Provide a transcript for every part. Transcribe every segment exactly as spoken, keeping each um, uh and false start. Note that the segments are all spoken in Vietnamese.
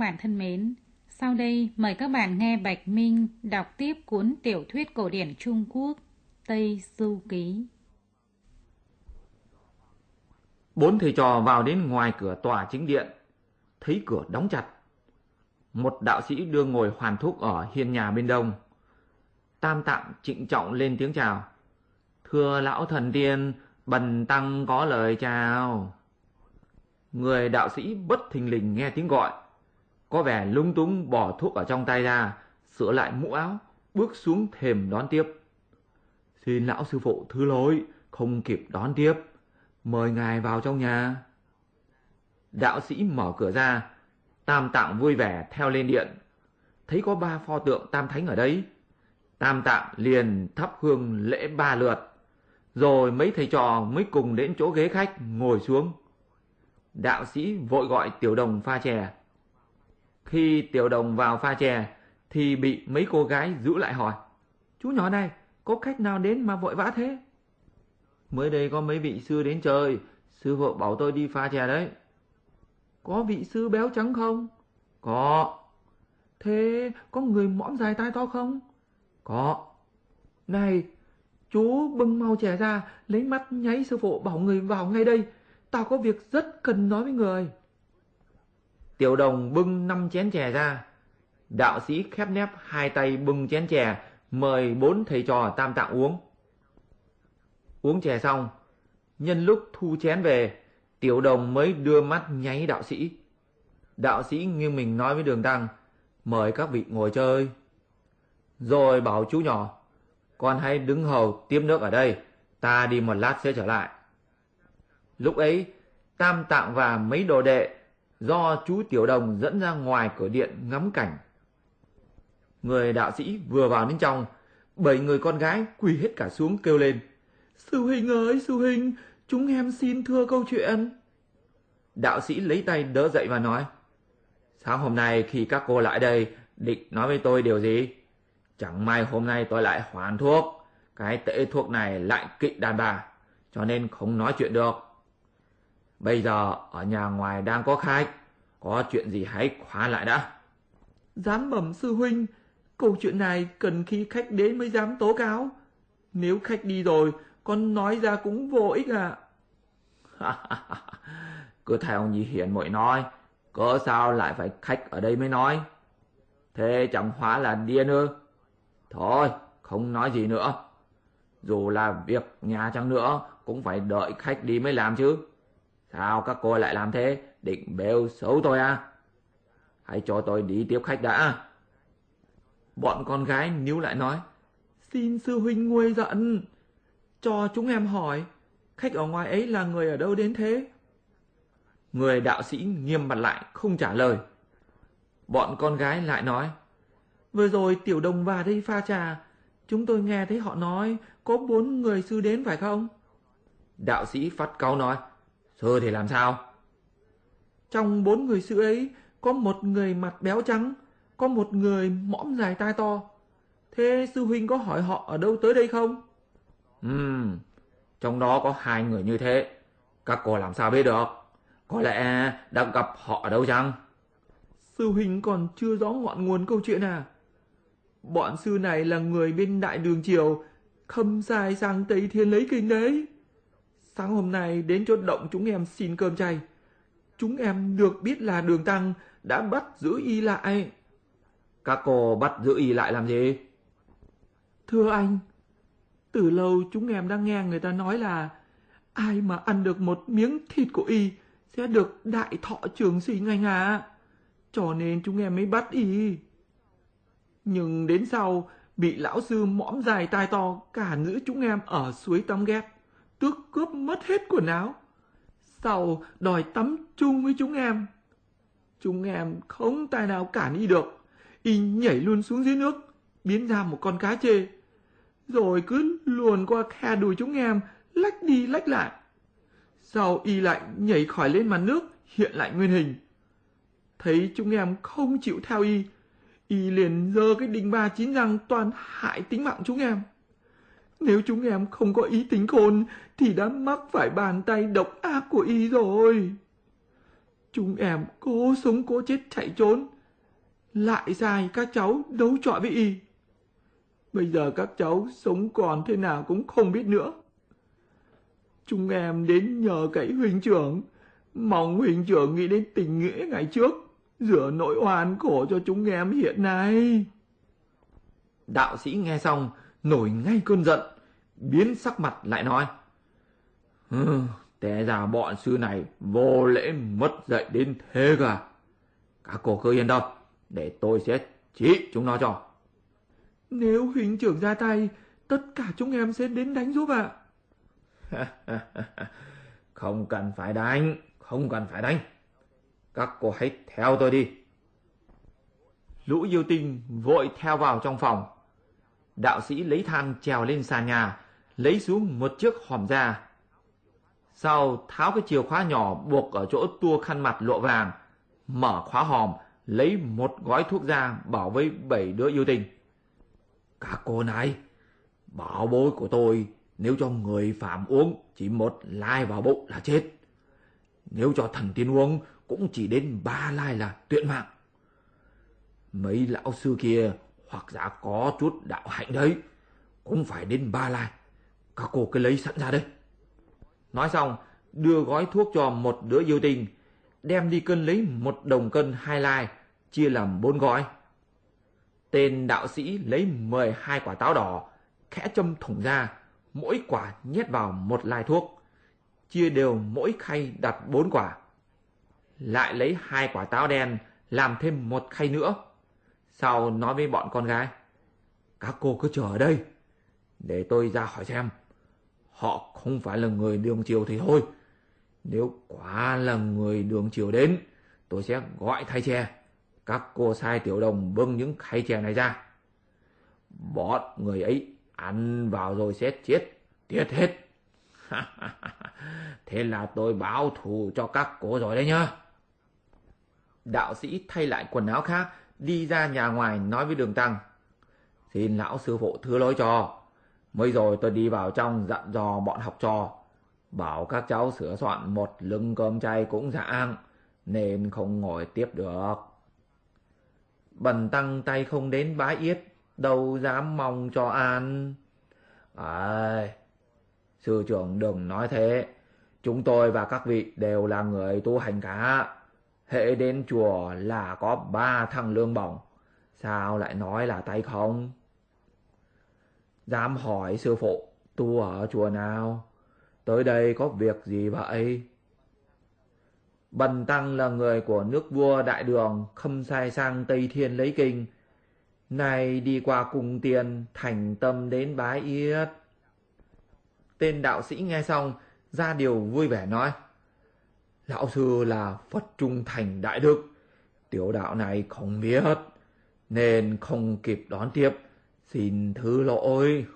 bạn thân mến, sau đây mời các bạn nghe Bạch Minh đọc tiếp cuốn tiểu thuyết cổ điển Trung Quốc Tây Du Ký. Bốn thầy trò vào đến ngoài cửa tòa chính điện, thấy cửa đóng chặt. Một đạo sĩ đưa ngồi hoàn thúc ở hiên nhà bên đông. Tam Tạng trịnh trọng lên tiếng chào. Thưa lão thần tiên, bần tăng có lời chào. Người đạo sĩ bất thình lình nghe tiếng gọi, có vẻ lúng túng bỏ thuốc ở trong tay ra, sửa lại mũ áo, bước xuống thềm đón tiếp. Xin lão sư phụ thứ lỗi, không kịp đón tiếp, mời ngài vào trong nhà. Đạo sĩ mở cửa ra, Tam Tạng vui vẻ theo lên điện. Thấy có ba pho tượng Tam Thánh ở đấy, Tam Tạng liền thắp hương lễ ba lượt, rồi mấy thầy trò mới cùng đến chỗ ghế khách ngồi xuống. Đạo sĩ vội gọi Tiểu Đồng pha chè. Khi Tiểu Đồng vào pha chè thì bị mấy cô gái giữ lại hỏi: Chú nhỏ này, có khách nào đến mà vội vã thế? Mới đây có mấy vị sư đến chơi, sư phụ bảo tôi đi pha chè đấy. Có vị sư béo trắng không? Có. Thế có người mõm dài tai to không? Có. Này, chú bưng mau chè ra, lấy mắt nháy sư phụ bảo người vào ngay đây. Tao có việc rất cần nói với người. Tiểu Đồng bưng năm chén chè ra. Đạo sĩ khép nép hai tay bưng chén chè, mời bốn thầy trò Tam Tạng uống. Uống chè xong, nhân lúc thu chén về, Tiểu Đồng mới đưa mắt nháy đạo sĩ. Đạo sĩ nghiêng mình nói với Đường Tăng: Mời các vị ngồi chơi. Rồi bảo chú nhỏ: Con hãy đứng hầu tiếp nước ở đây, ta đi một lát sẽ trở lại. Lúc ấy, Tam Tạng và mấy đồ đệ do chú Tiểu Đồng dẫn ra ngoài cửa điện ngắm cảnh. Người đạo sĩ vừa vào đến trong, bảy người con gái quỳ hết cả xuống kêu lên: Sư huynh ơi, sư huynh, chúng em xin thưa câu chuyện. Đạo sĩ lấy tay đỡ dậy và nói: Sáng hôm nay khi các cô lại đây, định nói với tôi điều gì? Chẳng may hôm nay tôi lại hoàn thuốc, cái tệ thuốc này lại kỵ đàn bà, cho nên không nói chuyện được. Bây giờ ở nhà ngoài đang có khách, có chuyện gì hãy khóa lại đã. Dám bẩm sư huynh, câu chuyện này cần khi khách đến mới dám tố cáo. Nếu khách đi rồi, con nói ra cũng vô ích à. Cứ theo Nhi Hiển muội nói, cớ sao lại phải khách ở đây mới nói? Thế chẳng hóa là điên ư? Thôi, không nói gì nữa. Dù là việc nhà chăng nữa, cũng phải đợi khách đi mới làm chứ. Sao các cô lại làm thế? Định bêu xấu tôi à? Hãy cho tôi đi tiếp khách đã. Bọn con gái níu lại nói: Xin sư huynh nguôi giận, cho chúng em hỏi, khách ở ngoài ấy là người ở đâu đến thế? Người đạo sĩ nghiêm mặt lại không trả lời. Bọn con gái lại nói: Vừa rồi Tiểu Đồng vào đây pha trà, chúng tôi nghe thấy họ nói có bốn người sư đến phải không? Đạo sĩ phát cáu nói: Sư thì làm sao? Trong bốn người sư ấy, có một người mặt béo trắng, có một người mõm dài tai to. Thế sư huynh có hỏi họ ở đâu tới đây không? Ừm, trong đó có hai người như thế. Các cô làm sao biết được? Có lẽ đã gặp họ ở đâu chăng? Sư huynh còn chưa rõ ngọn nguồn câu chuyện à? Bọn sư này là người bên Đại Đường Triều, khâm sai sang Tây Thiên lấy kinh đấy. Sáng hôm nay đến chỗ động chúng em xin cơm chay. Chúng em được biết là Đường Tăng đã bắt giữ y lại. Các cô bắt giữ y lại làm gì? Thưa anh, từ lâu chúng em đang nghe người ta nói là ai mà ăn được một miếng thịt của y sẽ được đại thọ trường sinh anh à. Cho nên chúng em mới bắt y. Nhưng đến sau bị lão sư mõm dài tai to cản giữ chúng em ở suối tắm ghét, tước cướp mất hết quần áo. Sau đòi tắm chung với chúng em. Chúng em không tài nào cản y được. Y nhảy luôn xuống dưới nước, biến ra một con cá chê, rồi cứ luồn qua khe đùi chúng em, lách đi lách lại. Sau y lại nhảy khỏi lên mặt nước, hiện lại nguyên hình. Thấy chúng em không chịu theo y, y liền giơ cái đinh ba chín răng toàn hại tính mạng chúng em. Nếu chúng em không có ý tính khôn thì đã mắc phải bàn tay độc ác của y rồi. Chúng em cố sống cố chết chạy trốn, lại sai các cháu đấu chọi với y. Bây giờ các cháu sống còn thế nào cũng không biết nữa. Chúng em đến nhờ cậy huynh trưởng, mong huynh trưởng nghĩ đến tình nghĩa ngày trước, rửa nỗi oan khổ cho chúng em hiện nay. Đạo sĩ nghe xong nổi ngay cơn giận, biến sắc mặt lại nói: Hừ, té ra bọn sư này vô lễ mất dạy đến thế cả. Các cô cứ yên tâm, để tôi sẽ trị chúng nó cho. Nếu huynh trưởng ra tay, tất cả chúng em sẽ đến đánh giúp ạ. Không cần phải đánh, không cần phải đánh. Các cô hãy theo tôi đi. Lũ yêu tinh vội theo vào trong phòng. Đạo sĩ lấy thang trèo lên sàn nhà, lấy xuống một chiếc hòm ra. Sau tháo cái chìa khóa nhỏ buộc ở chỗ tua khăn mặt lụa vàng, mở khóa hòm, lấy một gói thuốc ra bảo với bảy đứa yêu tinh: Các cô này, bảo bối của tôi nếu cho người phạm uống chỉ một lai vào bụng là chết. Nếu cho thần tiên uống cũng chỉ đến ba lai là tuyệt mạng. Mấy lão sư kia hoặc giả có chút đạo hạnh đấy, cũng phải đến ba lai. Các cô cứ lấy sẵn ra đây. Nói xong đưa gói thuốc cho một đứa yêu tinh, đem đi cân lấy một đồng cân hai lai, chia làm bốn gói. Tên đạo sĩ lấy mười hai quả táo đỏ, khẽ châm thủng ra, mỗi quả nhét vào một lai thuốc, chia đều mỗi khay đặt bốn quả. Lại lấy hai quả táo đen làm thêm một khay nữa. Sau nói với bọn con gái: Các cô cứ chờ ở đây, để tôi ra hỏi xem. Họ không phải là người đường chiều thì thôi. Nếu quả là người đường chiều đến, tôi sẽ gọi thay chè. Các cô sai tiểu đồng bưng những khay chè này ra. Bọn người ấy ăn vào rồi sẽ chết tiệt hết. Thế là tôi báo thù cho các cô rồi đấy nhá. Đạo sĩ thay lại quần áo khác, đi ra nhà ngoài nói với Đường Tăng: Xin lão sư phụ thứ lỗi cho. Mới rồi tôi đi vào trong dặn dò bọn học trò, bảo các cháu sửa soạn một lưng cơm chay cũng rạng, nên không ngồi tiếp được. Bần tăng tay không đến bái yết, đâu dám mong cho ăn. À, sư trưởng đừng nói thế. Chúng tôi và các vị đều là người tu hành cả. Hễ đến chùa là có ba thằng lương bổng, sao lại nói là tay không? Dám hỏi sư phụ, tu ở chùa nào? Tới đây có việc gì vậy? Bần tăng là người của nước vua Đại Đường, khâm sai sang Tây Thiên lấy kinh. Này đi qua cung tiền, thành tâm đến bái yết. Tên đạo sĩ nghe xong, ra điều vui vẻ nói: Lão sư là Phật trung thành đại đức, tiểu đạo này không biết, nên không kịp đón tiếp, xin thứ lỗi.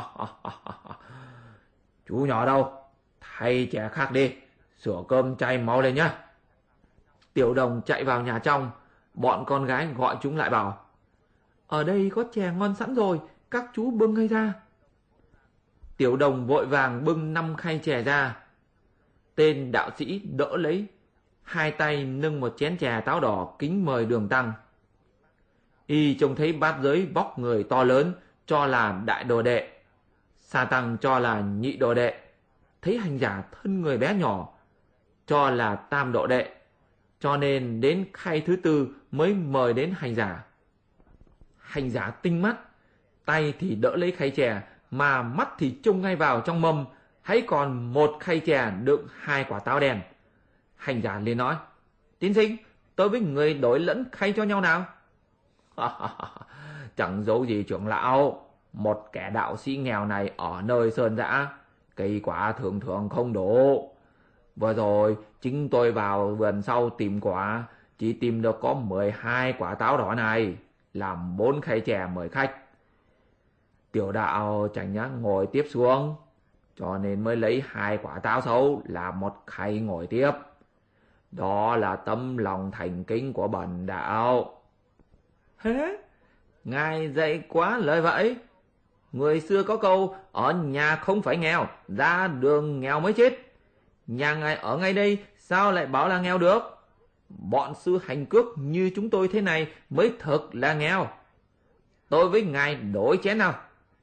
Chú nhỏ đâu? Thay chè khác đi, sửa cơm chay mau lên nhá. Tiểu đồng chạy vào nhà trong, bọn con gái gọi chúng lại bảo: Ở đây có chè ngon sẵn rồi, các chú bưng ngay ra. Tiểu đồng vội vàng bưng năm khay chè ra. Tên đạo sĩ đỡ lấy, hai tay nâng một chén chè táo đỏ kính mời Đường Tăng. Y trông thấy bát giới vóc người to lớn, cho là đại đồ đệ. Sa tăng cho là nhị đồ đệ. Thấy hành giả thân người bé nhỏ, cho là tam độ đệ. Cho nên đến khay thứ tư mới mời đến hành giả. Hành giả tinh mắt, tay thì đỡ lấy khay chè, mà mắt thì trông ngay vào trong mâm, hãy còn một khay chè đựng hai quả táo đen. Hành giả liền nói: Tiến sinh, tôi với người đổi lẫn khay cho nhau nào? Chẳng giấu gì trưởng lão, một kẻ đạo sĩ nghèo này ở nơi sơn dã, cây quả thường thường không đủ. Vừa rồi chính tôi vào vườn sau tìm quả, chỉ tìm được có mười hai quả táo đỏ này, làm bốn khay chè mời khách. Tiểu đạo chẳng nhã ngồi tiếp xuống, cho nên mới lấy hai quả táo xấu làm một khay ngồi tiếp. Đó là tấm lòng thành kính của bần đạo. Hế, ngài dạy quá lời vậy. Người xưa có câu, ở nhà không phải nghèo, ra đường nghèo mới chết. Nhà ngài ở ngay đây, sao lại bảo là nghèo được? Bọn sư hành cước như chúng tôi thế này mới thực là nghèo. Tôi với ngài đổi chén nào.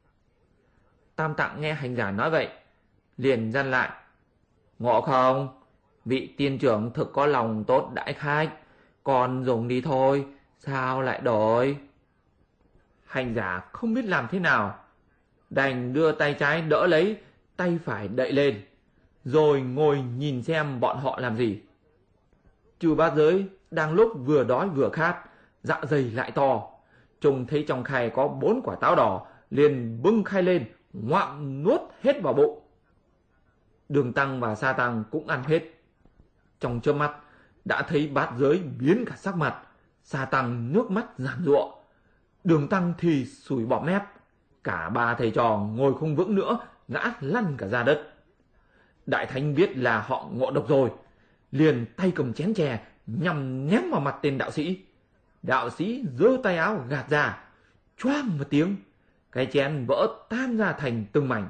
Tam Tạng nghe hành giả nói vậy, liền dặn lại. Ngộ không, vị tiên trưởng thực có lòng tốt đãi khách, còn dùng đi thôi, sao lại đổi? Hành giả không biết làm thế nào, đành đưa tay trái đỡ lấy, tay phải đậy lên, rồi ngồi nhìn xem bọn họ làm gì. Chư bát giới đang lúc vừa đói vừa khát, dạ dày lại to, trông thấy trong khay có bốn quả táo đỏ, liền bưng khay lên, ngoạm nuốt hết vào bụng. Đường Tăng và Sa Tăng cũng ăn hết. Trong chớp mắt đã thấy bát giới biến cả sắc mặt, Sa Tăng nước mắt giàn giụa, Đường Tăng thì sùi bọt mép. Cả ba thầy trò ngồi không vững nữa, ngã lăn cả ra đất. Đại Thánh biết là họ ngộ độc rồi, liền tay cầm chén chè nhằm ném vào mặt tên đạo sĩ. Đạo sĩ giơ tay áo gạt ra, choang một tiếng, cái chén vỡ tan ra thành từng mảnh.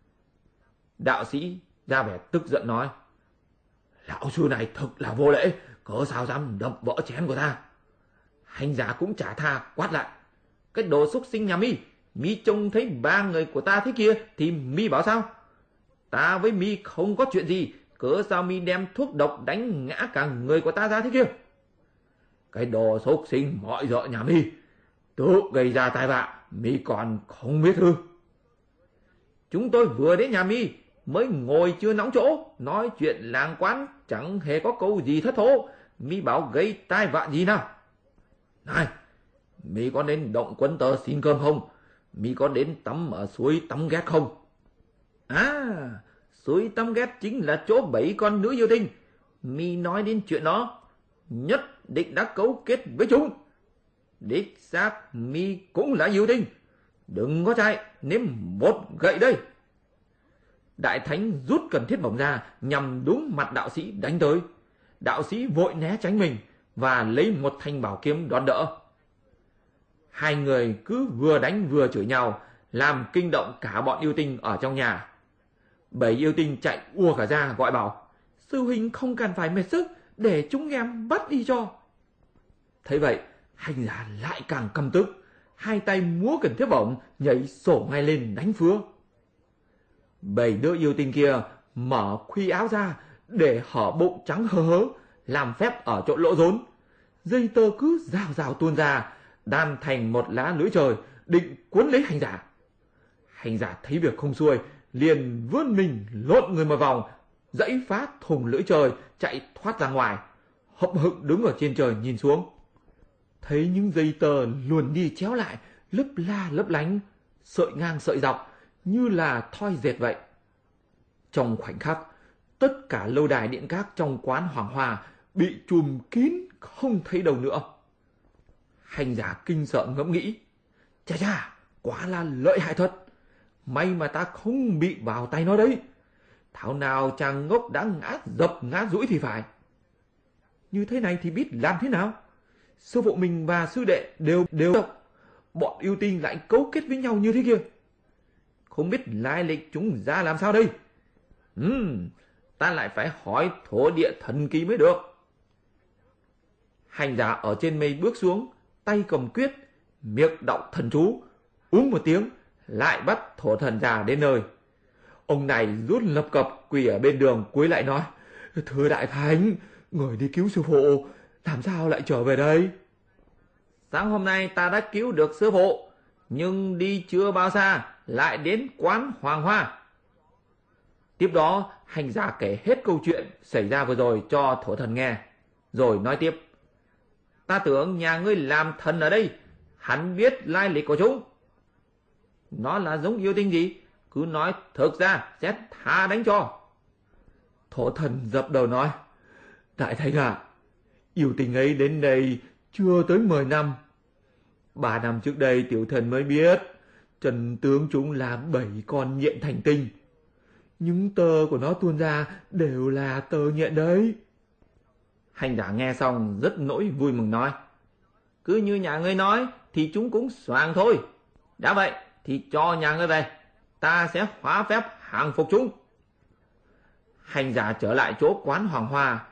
Đạo sĩ ra vẻ tức giận nói: Lão sư này thực là vô lễ, cớ sao dám đập vỡ chén của ta. Hành giả cũng chả tha, quát lại: Cái đồ xúc sinh nhà mi, mi trông thấy ba người của ta thế kia thì mi bảo sao? Ta với mi không có chuyện gì, cớ sao mi đem thuốc độc đánh ngã cả người của ta ra thế kia? Cái đồ xúc sinh mọi dợ nhà mi, tự gây ra tai vạ, mi còn không biết ư? Chúng tôi vừa đến nhà mi, mới ngồi chưa nóng chỗ, nói chuyện làng quán, chẳng hề có câu gì thất thố, mi bảo gây tai vạ gì nào? Này, mi có đến động Quấn Tơ xin cơm không? Mi có đến tắm ở suối Tắm Ghét không? À, suối Tắm Ghét chính là chỗ bảy con nữ yêu tinh. Mi nói đến chuyện đó, nhất định đã cấu kết với chúng. Đích xác mi cũng là yêu tinh. Đừng có chạy, nếm một gậy đây. Đại Thánh rút cần thiết bổng ra, nhằm đúng mặt đạo sĩ đánh tới. Đạo sĩ vội né tránh mình và lấy một thanh bảo kiếm đón đỡ. Hai người cứ vừa đánh vừa chửi nhau, làm kinh động cả bọn yêu tinh ở trong nhà. Bảy yêu tinh chạy ùa cả ra gọi bảo: Sư huynh không cần phải mệt sức, để chúng em bắt đi cho. Thấy vậy, hành giả lại càng căm tức, hai tay múa cần thiết bổng, nhảy sổ ngay lên đánh phứa. Bảy đứa yêu tinh kia mở khuy áo ra, để hở bụng trắng hớ hớ, làm phép ở chỗ lỗ rốn. Dây tơ cứ rào rào tuôn ra, đan thành một lá lưỡi trời, định cuốn lấy hành giả. Hành giả thấy việc không xuôi, liền vươn mình lộn người một vòng, dãy phá thùng lưỡi trời, chạy thoát ra ngoài. Hậm hực đứng ở trên trời nhìn xuống, thấy những dây tơ luồn đi chéo lại, lấp la lấp lánh, sợi ngang sợi dọc, như là thoi dệt vậy. Trong khoảnh khắc, tất cả lâu đài điện các trong quán Hoàng Hoa bị trùm kín, không thấy đâu nữa. Hành giả kinh sợ ngẫm nghĩ: Chà chà, quá là lợi hại thật. May mà ta không bị vào tay nó đấy. Thảo nào chàng ngốc đã ngã dập ngã rũi thì phải. Như thế này thì biết làm thế nào? Sư phụ mình và sư đệ đều đều độc, bọn yêu tinh lại cấu kết với nhau như thế kia. Không biết lai lịch chúng ra làm sao đây? Ừm, ta lại phải hỏi thổ địa thần kỳ mới được. Hành giả ở trên mây bước xuống, tay cầm quyết, miệng đọc thần chú, uống một tiếng, lại bắt thổ thần già đến nơi. Ông này rút lập cập quỳ ở bên đường, cúi lại nói: Thưa Đại Thánh, người đi cứu sư phụ, làm sao lại trở về đây? Sáng hôm nay ta đã cứu được sư phụ, nhưng đi chưa bao xa lại đến quán Hoàng Hoa. Tiếp đó hành giả kể hết câu chuyện xảy ra vừa rồi cho thổ thần nghe, rồi nói tiếp: Ta tưởng nhà ngươi làm thần ở đây, hắn biết lai lịch của chúng. Nó là giống yêu tinh gì? Cứ nói thực ra sẽ tha đánh cho. Thổ thần dập đầu nói: Đại Thánh ạ, yêu tinh ấy đến đây chưa tới mười năm. Ba năm trước đây tiểu thần mới biết trần tướng chúng là bảy con nhện thành tinh. Những tơ của nó tuôn ra đều là tơ nhện đấy. Hành giả nghe xong rất nỗi vui mừng nói: Cứ như nhà ngươi nói thì chúng cũng xoàng thôi. Đã vậy thì cho nhà ngươi về, ta sẽ hóa phép hàng phục chúng. Hành giả trở lại chỗ quán Hoàng Hoa,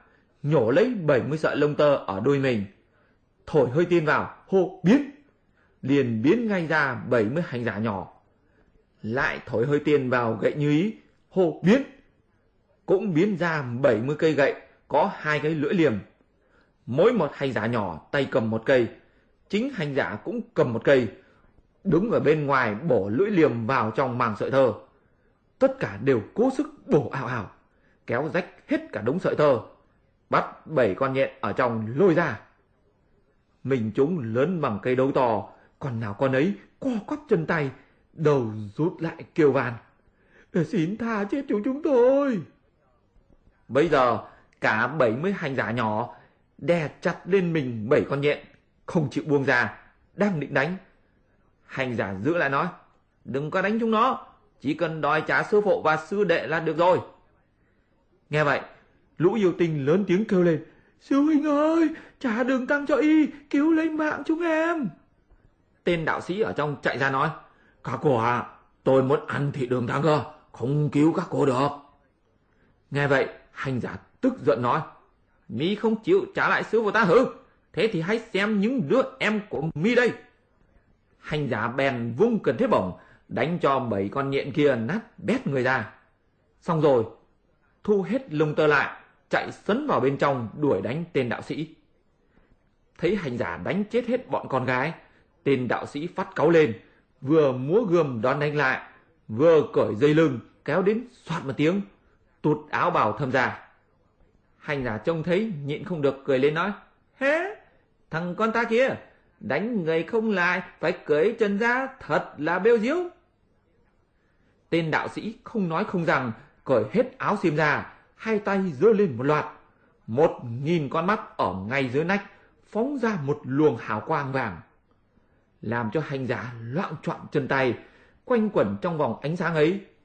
nhổ lấy bảy mươi sợi lông tơ ở đuôi mình, thổi hơi tiên vào, hô biến, liền biến ngay ra bảy mươi hành giả nhỏ. Lại thổi hơi tiên vào gậy Như Ý, hô biến, cũng biến ra bảy mươi cây gậy có hai cái lưỡi liềm. Mỗi một hành giả nhỏ tay cầm một cây, chính hành giả cũng cầm một cây, đứng ở bên ngoài bổ lưỡi liềm vào trong màng sợi tơ. Tất cả đều cố sức bổ ào ào, kéo rách hết cả đống sợi tơ, bắt bảy con nhện ở trong lôi ra. Mình chúng lớn bằng cây đấu to, còn nào con ấy co quắp chân tay, đầu rút lại kêu van: "Xin tha chết chúng chúng tôi!" Bây giờ cả bảy mươi hành giả nhỏ đè chặt lên mình bảy con nhện, không chịu buông ra, đang định đánh. Hành giả giữ lại nói: "Đừng có đánh chúng nó, chỉ cần đòi trả sư phụ và sư đệ là được rồi." Nghe vậy, lũ yêu tinh lớn tiếng kêu lên: "Sư huynh ơi, trả đường tăng cho y, cứu lấy mạng chúng em!" Tên đạo sĩ ở trong chạy ra nói: "Các cô à, tôi muốn ăn thịt đường tăng cơ, không cứu các cô được." Nghe vậy, hành giả tức giận nói: "Mi không chịu trả lại sư phụ ta hử? Thế thì hãy xem những đứa em của mi đây." Hành giả bèn vung cần thiết bổng, đánh cho bảy con nhện kia nát bét người ra. Xong rồi, thu hết lông tơ lại, chạy sấn vào bên trong đuổi đánh tên đạo sĩ. Thấy hành giả đánh chết hết bọn con gái, tên đạo sĩ phát cáu lên, vừa múa gươm đón đánh lại, vừa cởi dây lưng kéo đến xoạt một tiếng, tụt áo bào thâm ra. Hành giả trông thấy nhịn không được cười lên nói: "Hé, thằng con ta kia, đánh người không lại phải cởi chân ra, thật là bêu diếu." Tên đạo sĩ không nói không rằng, cởi hết áo xiêm ra, hai tay giơ lên một loạt, một nghìn con mắt ở ngay dưới nách phóng ra một luồng hào quang vàng, làm cho hành giả loạng choạng chân tay, quanh quẩn trong vòng ánh sáng ấy,